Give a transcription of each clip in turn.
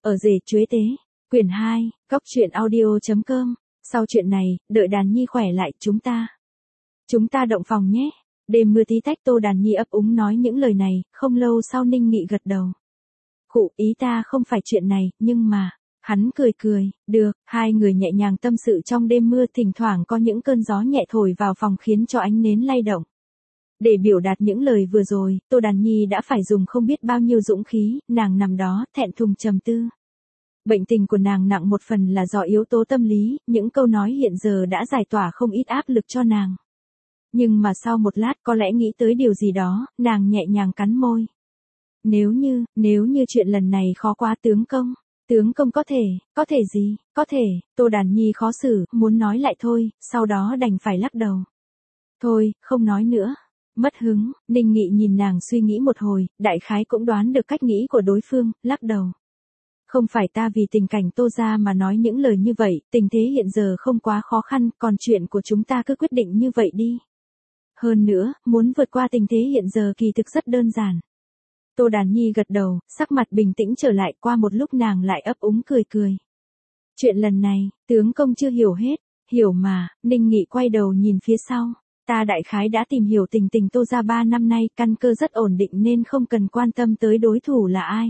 Ở rể chuế tế. Quyển 2, coctruyện.audio.com. Sau chuyện này, đợi Đàn Nhi khỏe lại, chúng ta động phòng nhé. Đêm mưa tí tách, Tô Đàn Nhi ấp úng nói những lời này, không lâu sau Ninh Nghị gật đầu. Khụ, ý ta không phải chuyện này, nhưng mà, hắn cười, được, hai người nhẹ nhàng tâm sự trong đêm mưa, thỉnh thoảng có những cơn gió nhẹ thổi vào phòng khiến cho ánh nến lay động. Để biểu đạt những lời vừa rồi, Tô Đàn Nhi đã phải dùng không biết bao nhiêu dũng khí, nàng nằm đó, thẹn thùng trầm tư. Bệnh tình của nàng nặng một phần là do yếu tố tâm lý, những câu nói hiện giờ đã giải tỏa không ít áp lực cho nàng. Nhưng mà sau một lát có lẽ nghĩ tới điều gì đó, nàng nhẹ nhàng cắn môi. Nếu như chuyện lần này khó quá tướng công có thể gì, Tô Đàn Nhi khó xử, muốn nói lại thôi, sau đó đành phải lắc đầu. Thôi, không nói nữa. Mất hứng, Ninh Nghị nhìn nàng suy nghĩ một hồi, đại khái cũng đoán được cách nghĩ của đối phương, lắc đầu. Không phải ta vì tình cảnh Tô gia mà nói những lời như vậy, tình thế hiện giờ không quá khó khăn, còn chuyện của chúng ta cứ quyết định như vậy đi. Hơn nữa, muốn vượt qua tình thế hiện giờ kỳ thực rất đơn giản. Tô Đàn Nhi gật đầu, sắc mặt bình tĩnh trở lại, qua một lúc nàng lại ấp úng cười. Chuyện lần này, tướng công chưa hiểu hết, hiểu mà. Ninh Nghị quay đầu nhìn phía sau. Ta đại khái đã tìm hiểu tình Tô gia 3 năm nay, căn cơ rất ổn định nên không cần quan tâm tới đối thủ là ai.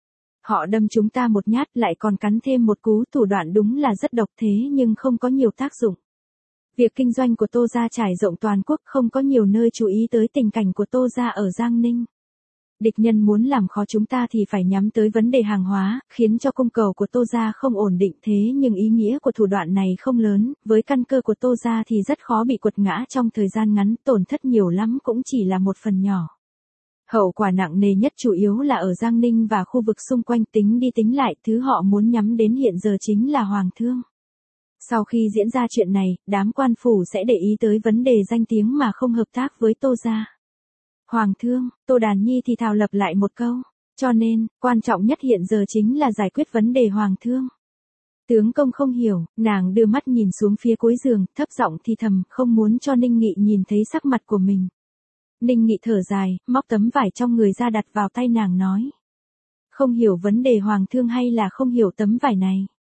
Họ đâm chúng ta một nhát lại còn cắn thêm một cú, thủ đoạn đúng là rất độc thế nhưng không có nhiều tác dụng. Việc kinh doanh của Tô gia trải rộng toàn quốc, không có nhiều nơi chú ý tới tình cảnh của Tô gia ở Giang Ninh. Địch nhân muốn làm khó chúng ta thì phải nhắm tới vấn đề hàng hóa, khiến cho cung cầu của Tô gia không ổn định, thế nhưng ý nghĩa của thủ đoạn này không lớn, với căn cơ của Tô gia thì rất khó bị quật ngã trong thời gian ngắn, tổn thất nhiều lắm cũng chỉ là một phần nhỏ. Hậu quả nặng nề nhất chủ yếu là ở Giang Ninh và khu vực xung quanh, tính đi tính lại, thứ họ muốn nhắm đến hiện giờ chính là Hoàng thương. Sau khi diễn ra chuyện này, đám quan phủ sẽ để ý tới vấn đề danh tiếng mà không hợp tác với Tô gia. Hoàng thương, Tô Đàn Nhi thì thào lặp lại một câu. Cho nên, quan trọng nhất hiện giờ chính là giải quyết vấn đề Hoàng thương. Tướng công không hiểu, nàng đưa mắt nhìn xuống phía cuối giường, thấp giọng thì thầm, không muốn cho Ninh Nghị nhìn thấy sắc mặt của mình. Ninh Nghị thở dài, móc tấm vải trong người ra đặt vào tay nàng nói. Không hiểu vấn đề Hoàng thương hay là không hiểu tấm vải này?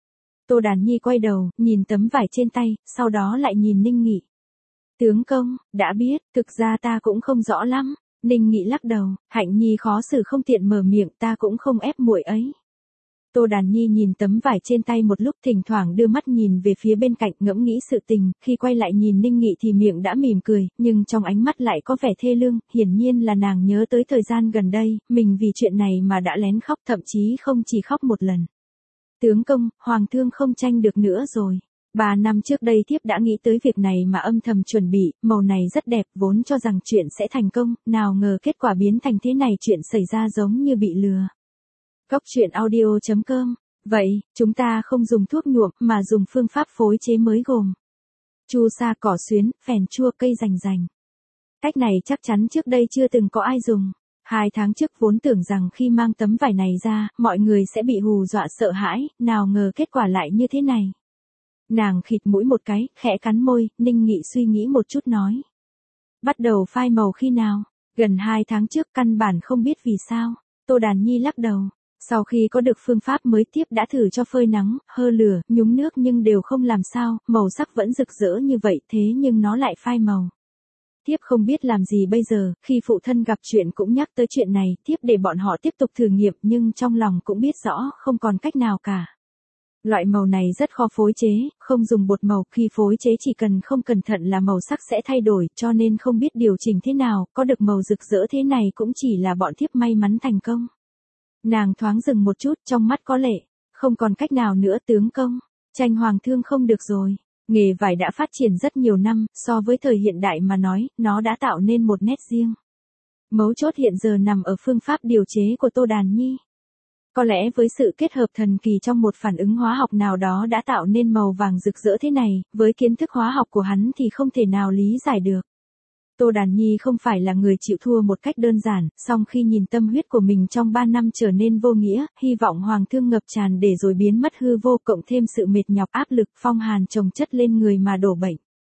Tô Đàn Nhi quay đầu, nhìn tấm vải trên tay, sau đó lại nhìn Ninh Nghị. Tướng công, đã biết, thực ra ta cũng không rõ lắm. Ninh Nghị lắc đầu, Hạnh Nhi khó xử không tiện mở miệng, ta cũng không ép muội ấy. Tô Đàn Nhi nhìn tấm vải trên tay một lúc, thỉnh thoảng đưa mắt nhìn về phía bên cạnh, ngẫm nghĩ sự tình, khi quay lại nhìn Ninh Nghị thì miệng đã mỉm cười, nhưng trong ánh mắt lại có vẻ thê lương, hiển nhiên là nàng nhớ tới thời gian gần đây, mình vì chuyện này mà đã lén khóc, thậm chí không chỉ khóc một lần. Tướng công, Hoàng thương không tranh được nữa rồi. 3 năm trước đây thiếp đã nghĩ tới việc này mà âm thầm chuẩn bị, màu này rất đẹp, vốn cho rằng chuyện sẽ thành công, nào ngờ kết quả biến thành thế này, chuyện xảy ra giống như bị lừa. Coctruyện.audio.com. Vậy, chúng ta không dùng thuốc nhuộm mà dùng phương pháp phối chế mới gồm chu sa, cỏ xuyến, phèn chua, cây rành. Cách này chắc chắn trước đây chưa từng có ai dùng. 2 tháng trước vốn tưởng rằng khi mang tấm vải này ra, mọi người sẽ bị hù dọa sợ hãi, nào ngờ kết quả lại như thế này. Nàng khịt mũi một cái, khẽ cắn môi, Ninh Nghị suy nghĩ một chút nói. Bắt đầu phai màu khi nào? Gần 2 tháng trước, căn bản không biết vì sao. Tô Đàn Nhi lắc đầu. Sau khi có được phương pháp mới, tiếp đã thử cho phơi nắng, hơ lửa, nhúng nước nhưng đều không làm sao, màu sắc vẫn rực rỡ như vậy, thế nhưng nó lại phai màu. Tiếp không biết làm gì bây giờ, khi phụ thân gặp chuyện cũng nhắc tới chuyện này, tiếp để bọn họ tiếp tục thử nghiệm, nhưng trong lòng cũng biết rõ, không còn cách nào cả. Loại màu này rất khó phối chế, không dùng bột màu, khi phối chế chỉ cần không cẩn thận là màu sắc sẽ thay đổi, cho nên không biết điều chỉnh thế nào, có được màu rực rỡ thế này cũng chỉ là bọn thiếp may mắn thành công. Nàng thoáng dừng một chút, trong mắt có lệ, không còn cách nào nữa tướng công, tranh Hoàng thương không được rồi. Nghề vải đã phát triển rất nhiều năm, so với thời hiện đại mà nói, nó đã tạo nên một nét riêng. Mấu chốt hiện giờ nằm ở phương pháp điều chế của Tô Đàn Nhi. Có lẽ với sự kết hợp thần kỳ trong một phản ứng hóa học nào đó đã tạo nên màu vàng rực rỡ thế này, với kiến thức hóa học của hắn thì không thể nào lý giải được. Tô Đàn Nhi không phải là người chịu thua một cách đơn giản, song khi nhìn tâm huyết của mình trong 3 năm trở nên vô nghĩa, hy vọng Hoàng thương ngập tràn để rồi biến mất hư vô, cộng thêm sự mệt nhọc áp lực phong hàn chồng chất lên người mà đổ bệnh.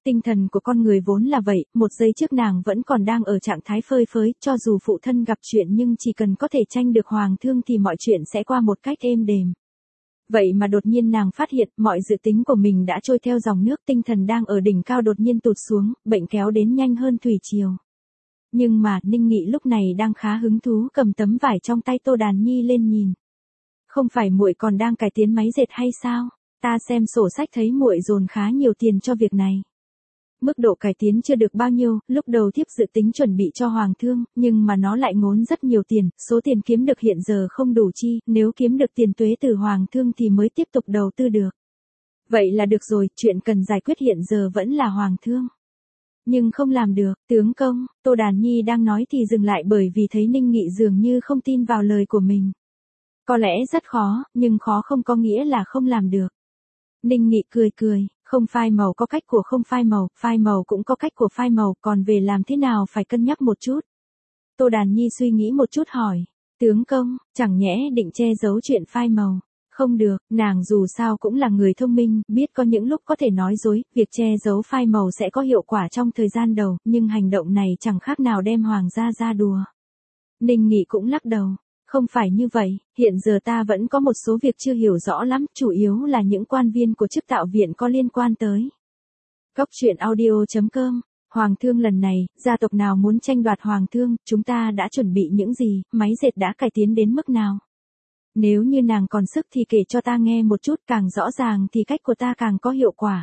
Tinh thần của con người vốn là vậy, một giây trước nàng vẫn còn đang ở trạng thái phơi phới, cho dù phụ thân gặp chuyện nhưng chỉ cần có thể tranh được hoàng thương thì mọi chuyện sẽ qua một cách êm đềm. Vậy mà đột nhiên nàng phát hiện mọi dự tính của mình đã trôi theo dòng nước, tinh thần đang ở đỉnh cao đột nhiên tụt xuống, bệnh kéo đến nhanh hơn thủy triều. Nhưng mà Ninh Nghị lúc này đang khá hứng thú cầm tấm vải trong tay Tô Đàn Nhi lên nhìn. Không phải muội còn đang cải tiến máy dệt hay sao? Ta xem sổ sách thấy muội dồn khá nhiều tiền cho việc này. Mức độ cải tiến chưa được bao nhiêu, lúc đầu thiếp dự tính chuẩn bị cho hoàng thương, nhưng mà nó lại ngốn rất nhiều tiền, số tiền kiếm được hiện giờ không đủ chi, nếu kiếm được tiền tuế từ hoàng thương thì mới tiếp tục đầu tư được. Vậy là được rồi, chuyện cần giải quyết hiện giờ vẫn là hoàng thương. Nhưng không làm được, tướng công, Tô Đàn Nhi đang nói thì dừng lại bởi vì thấy Ninh Nghị dường như không tin vào lời của mình. Có lẽ rất khó, nhưng khó không có nghĩa là không làm được. Ninh Nghị cười cười, không phai màu có cách của không phai màu cũng có cách của phai màu, còn về làm thế nào phải cân nhắc một chút. Tô Đàn Nhi suy nghĩ một chút hỏi, tướng công, chẳng nhẽ định che giấu chuyện phai màu. Không được, nàng dù sao cũng là người thông minh, biết có những lúc có thể nói dối, việc che giấu phai màu sẽ có hiệu quả trong thời gian đầu, nhưng hành động này chẳng khác nào đem hoàng gia ra đùa. Ninh Nghị cũng lắc đầu. Không phải như vậy, hiện giờ ta vẫn có một số việc chưa hiểu rõ lắm, chủ yếu là những quan viên của chức tạo viện có liên quan tới. Góc truyện audio.com, hoàng thương lần này, gia tộc nào muốn tranh đoạt hoàng thương, chúng ta đã chuẩn bị những gì, máy dệt đã cải tiến đến mức nào? Nếu như nàng còn sức thì kể cho ta nghe một chút, càng rõ ràng thì cách của ta càng có hiệu quả.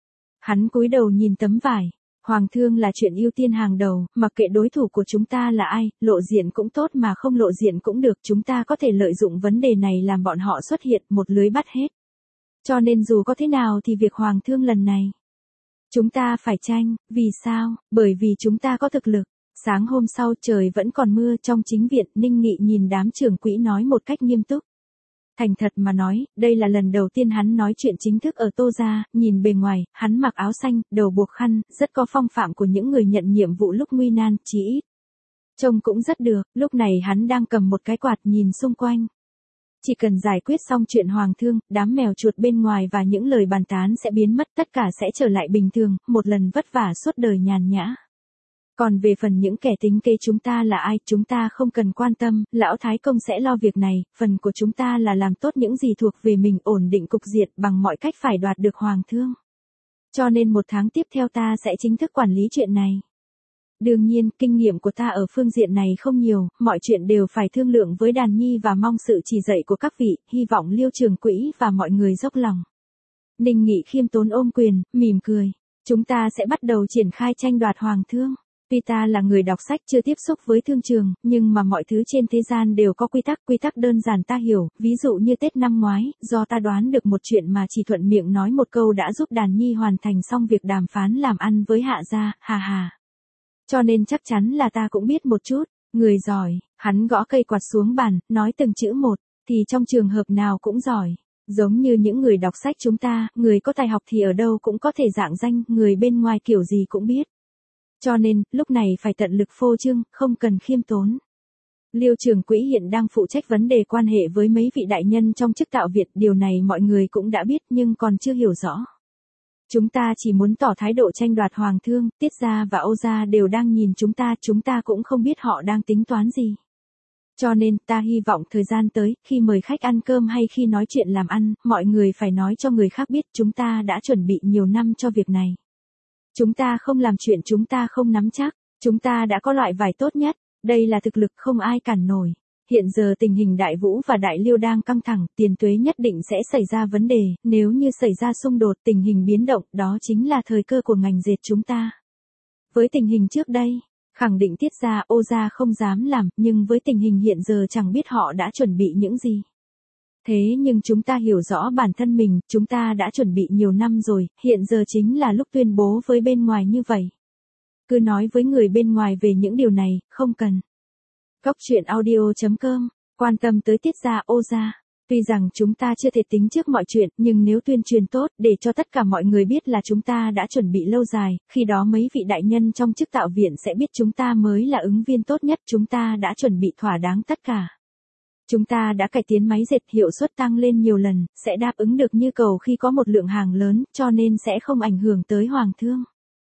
Hắn cúi đầu nhìn tấm vải. Hoàng thương là chuyện ưu tiên hàng đầu, mặc kệ đối thủ của chúng ta là ai, lộ diện cũng tốt mà không lộ diện cũng được, chúng ta có thể lợi dụng vấn đề này làm bọn họ xuất hiện, một lưới bắt hết. Cho nên dù có thế nào thì việc hoàng thương lần này, chúng ta phải tranh, vì sao? Bởi vì chúng ta có thực lực. Sáng hôm sau trời vẫn còn mưa, trong chính viện, Ninh Nghị nhìn đám trưởng quỹ nói một cách nghiêm túc. Thành thật mà nói, đây là lần đầu tiên hắn nói chuyện chính thức ở Tô gia, nhìn bề ngoài, hắn mặc áo xanh, đầu buộc khăn, rất có phong phạm của những người nhận nhiệm vụ lúc nguy nan, chí ít. Trông cũng rất được, lúc này hắn đang cầm một cái quạt nhìn xung quanh. Chỉ cần giải quyết xong chuyện hoàng thương, đám mèo chuột bên ngoài và những lời bàn tán sẽ biến mất, tất cả sẽ trở lại bình thường, một lần vất vả suốt đời nhàn nhã. Còn về phần những kẻ tính kế chúng ta là ai, chúng ta không cần quan tâm, lão Thái Công sẽ lo việc này, phần của chúng ta là làm tốt những gì thuộc về mình, ổn định cục diện bằng mọi cách phải đoạt được hoàng thương. Cho nên 1 tháng tiếp theo ta sẽ chính thức quản lý chuyện này. Đương nhiên, kinh nghiệm của ta ở phương diện này không nhiều, mọi chuyện đều phải thương lượng với Đàn Nhi và mong sự chỉ dạy của các vị, hy vọng Liêu trưởng quỹ và mọi người dốc lòng. Ninh Nghị khiêm tốn ôm quyền, mỉm cười. Chúng ta sẽ bắt đầu triển khai tranh đoạt hoàng thương. Tuy ta là người đọc sách chưa tiếp xúc với thương trường, nhưng mà mọi thứ trên thế gian đều có quy tắc đơn giản ta hiểu, ví dụ như Tết năm ngoái, do ta đoán được một chuyện mà chỉ thuận miệng nói một câu đã giúp Đàn Nhi hoàn thành xong việc đàm phán làm ăn với Hạ gia, hà hà. Cho nên chắc chắn là ta cũng biết một chút, người giỏi, hắn gõ cây quạt xuống bàn, nói từng chữ một, thì trong trường hợp nào cũng giỏi. Giống như những người đọc sách chúng ta, người có tài học thì ở đâu cũng có thể dạng danh, người bên ngoài kiểu gì cũng biết. Cho nên, lúc này phải tận lực phô trương, không cần khiêm tốn. Liêu trưởng quỹ hiện đang phụ trách vấn đề quan hệ với mấy vị đại nhân trong chức tạo Việt, điều này mọi người cũng đã biết nhưng còn chưa hiểu rõ. Chúng ta chỉ muốn tỏ thái độ tranh đoạt hoàng thương, Tiết gia và Âu gia đều đang nhìn chúng ta cũng không biết họ đang tính toán gì. Cho nên, ta hy vọng thời gian tới, khi mời khách ăn cơm hay khi nói chuyện làm ăn, mọi người phải nói cho người khác biết chúng ta đã chuẩn bị nhiều năm cho việc này. Chúng ta không làm chuyện chúng ta không nắm chắc, chúng ta đã có loại vải tốt nhất, đây là thực lực không ai cản nổi. Hiện giờ tình hình Đại Vũ và Đại Liêu đang căng thẳng, tiền tuế nhất định sẽ xảy ra vấn đề, nếu như xảy ra xung đột, tình hình biến động, đó chính là thời cơ của ngành dệt chúng ta. Với tình hình trước đây, khẳng định Tiết gia, Âu gia không dám làm, nhưng với tình hình hiện giờ chẳng biết họ đã chuẩn bị những gì. Thế nhưng chúng ta hiểu rõ bản thân mình, chúng ta đã chuẩn bị nhiều năm rồi, hiện giờ chính là lúc tuyên bố với bên ngoài như vậy. Cứ nói với người bên ngoài về những điều này, không cần. Góc truyện audio.com, quan tâm tới Tiết gia, Âu gia. Tuy rằng chúng ta chưa thể tính trước mọi chuyện, nhưng nếu tuyên truyền tốt, để cho tất cả mọi người biết là chúng ta đã chuẩn bị lâu dài, khi đó mấy vị đại nhân trong chức tạo viện sẽ biết chúng ta mới là ứng viên tốt nhất, chúng ta đã chuẩn bị thỏa đáng tất cả. Chúng ta đã cải tiến máy dệt, hiệu suất tăng lên nhiều lần, sẽ đáp ứng được nhu cầu khi có một lượng hàng lớn, cho nên sẽ không ảnh hưởng tới hoàng thương.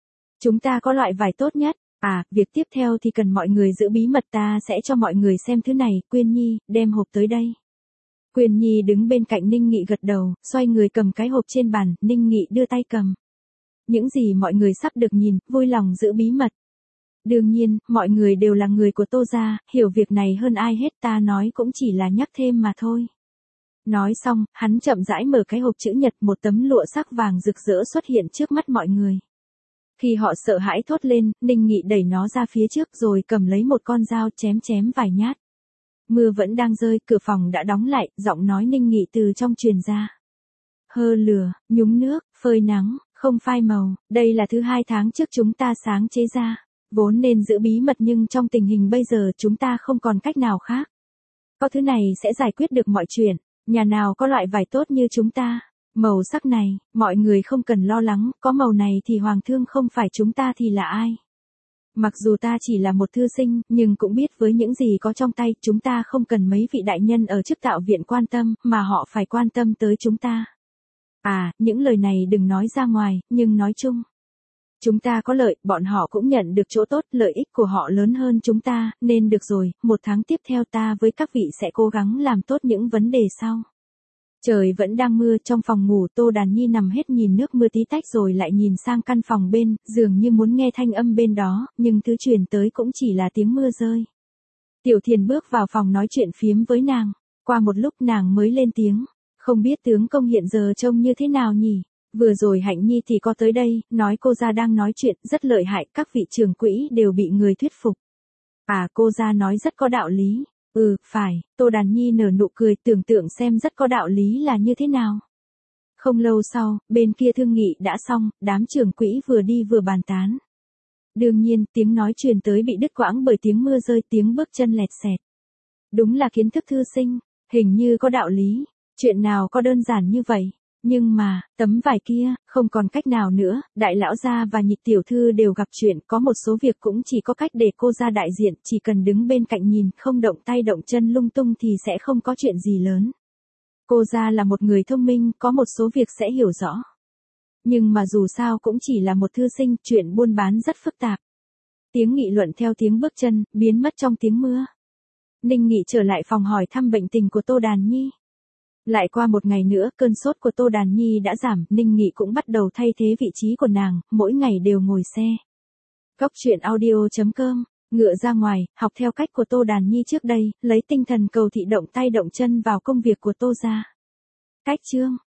Chúng ta có loại vải tốt nhất. À, việc tiếp theo thì cần mọi người giữ bí mật, ta sẽ cho mọi người xem thứ này, Quyên Nhi, đem hộp tới đây. Quyên Nhi đứng bên cạnh Ninh Nghị gật đầu, xoay người cầm cái hộp trên bàn, Ninh Nghị đưa tay cầm. Những gì mọi người sắp được nhìn, vui lòng giữ bí mật. Đương nhiên, mọi người đều là người của Tô gia, hiểu việc này hơn ai hết, ta nói cũng chỉ là nhắc thêm mà thôi. Nói xong, hắn chậm rãi mở cái hộp chữ nhật, một tấm lụa sắc vàng rực rỡ xuất hiện trước mắt mọi người. Khi họ sợ hãi thốt lên, Ninh Nghị đẩy nó ra phía trước rồi cầm lấy một con dao chém vài nhát. Mưa vẫn đang rơi, cửa phòng đã đóng lại, giọng nói Ninh Nghị từ trong truyền ra. Hơ lửa, nhúng nước, phơi nắng, không phai màu, đây là thứ 2 tháng trước chúng ta sáng chế ra. Vốn nên giữ bí mật nhưng trong tình hình bây giờ chúng ta không còn cách nào khác. Có thứ này sẽ giải quyết được mọi chuyện, nhà nào có loại vải tốt như chúng ta. Màu sắc này, mọi người không cần lo lắng, có màu này thì hoàng thương không phải chúng ta thì là ai. Mặc dù ta chỉ là một thư sinh, nhưng cũng biết với những gì có trong tay, chúng ta không cần mấy vị đại nhân ở chức tạo viện quan tâm, mà họ phải quan tâm tới chúng ta. À, những lời này đừng nói ra ngoài, nhưng nói chung. Chúng ta có lợi, bọn họ cũng nhận được chỗ tốt, lợi ích của họ lớn hơn chúng ta, nên được rồi, 1 tháng tiếp theo ta với các vị sẽ cố gắng làm tốt những vấn đề sau. Trời vẫn đang mưa, trong phòng ngủ Tô Đàn Nhi nằm hết nhìn nước mưa tí tách rồi lại nhìn sang căn phòng bên, dường như muốn nghe thanh âm bên đó, nhưng thứ truyền tới cũng chỉ là tiếng mưa rơi. Tiểu Thiền bước vào phòng nói chuyện phiếm với nàng, qua một lúc nàng mới lên tiếng, không biết tướng công hiện giờ trông như thế nào nhỉ? Vừa rồi Hạnh Nhi thì có tới đây, nói cô gia đang nói chuyện, rất lợi hại, các vị trưởng quỹ đều bị người thuyết phục. À, cô gia nói rất có đạo lý. Phải, Tô Đàn Nhi nở nụ cười, tưởng tượng xem rất có đạo lý là như thế nào. Không lâu sau, bên kia thương nghị đã xong, đám trưởng quỹ vừa đi vừa bàn tán. Đương nhiên, tiếng nói truyền tới bị đứt quãng bởi tiếng mưa rơi, tiếng bước chân lẹt xẹt. Đúng là kiến thức thư sinh, hình như có đạo lý, chuyện nào có đơn giản như vậy. Nhưng mà, tấm vải kia, không còn cách nào nữa, đại lão gia và Nhị tiểu thư đều gặp chuyện, có một số việc cũng chỉ có cách để cô ra đại diện, chỉ cần đứng bên cạnh nhìn, không động tay động chân lung tung thì sẽ không có chuyện gì lớn. Cô ra là một người thông minh, có một số việc sẽ hiểu rõ. Nhưng mà dù sao cũng chỉ là một thư sinh, chuyện buôn bán rất phức tạp. Tiếng nghị luận theo tiếng bước chân, biến mất trong tiếng mưa. Ninh Nghị trở lại phòng hỏi thăm bệnh tình của Tô Đàn Nhi. Lại qua một ngày nữa, cơn sốt của Tô Đàn Nhi đã giảm, Ninh Nghị cũng bắt đầu thay thế vị trí của nàng, mỗi ngày đều ngồi xe. Góc truyện audio.com, ngựa ra ngoài, học theo cách của Tô Đàn Nhi trước đây, lấy tinh thần cầu thị động tay động chân vào công việc của Tô gia. Cách chương